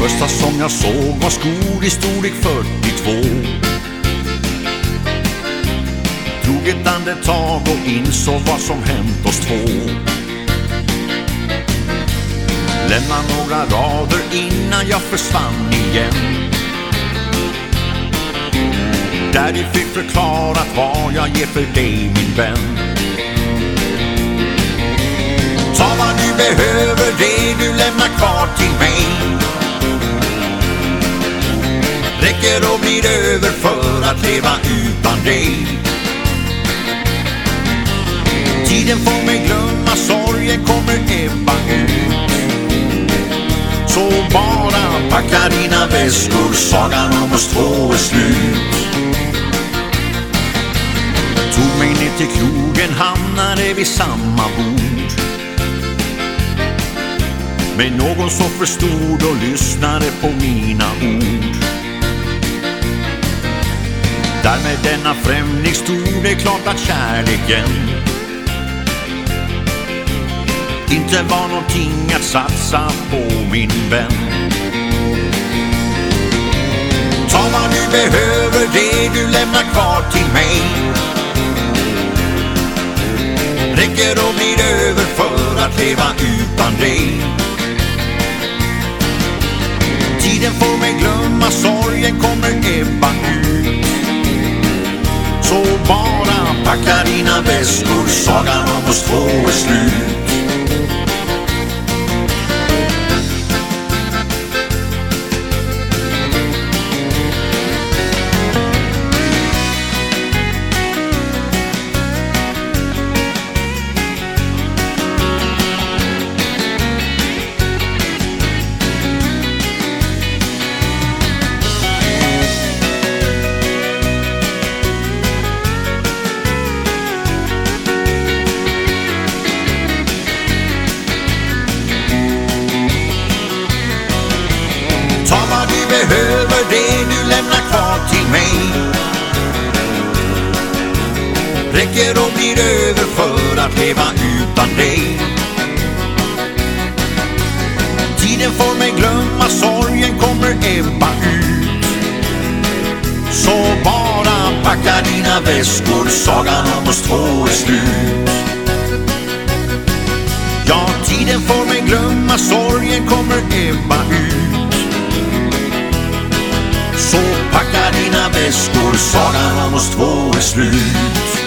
första som jag såg var skor i storlek 42. Tog ett andetag och insåg vad som hänt oss två. Lämna några rader innan jag försvann igen. Där de fick förklarat vad jag ger för dig, min vän. Ta vad du behöver, det du lämnar kvar till mig. Räcker och blir över för att leva utan dig. Tiden får mig glömma, sorgen kommer ebba ut. Så bara packa dina väskor, sagan om oss två är slut. Tog mig ner till krogen, hamnade vid samma bord. Med någon som förstod och lyssnade på mina ord. Där med denna främling stod det klart att kärleken inte var någonting att satsa på, min vän. Ta vad du behöver, det du lämnar kvar till mig. Räcker och blir över för att leva utan dig. Tiden får mig glömma, sorgen kommer ebba ut. Så bara packa dina väskor, sagan om oss två är slut. Ta vad du behöver, det du lämnar kvar till mig. Räcker och blir över för att leva utan dig. Tiden får mig glömma, sorgen kommer ebba ut. Så bara packa dina väskor, sagan om oss två är slut. Ja, tiden får mig glömma, sorgen kommer ebba ut. Så packa dina väskor, sagan om oss två är slut.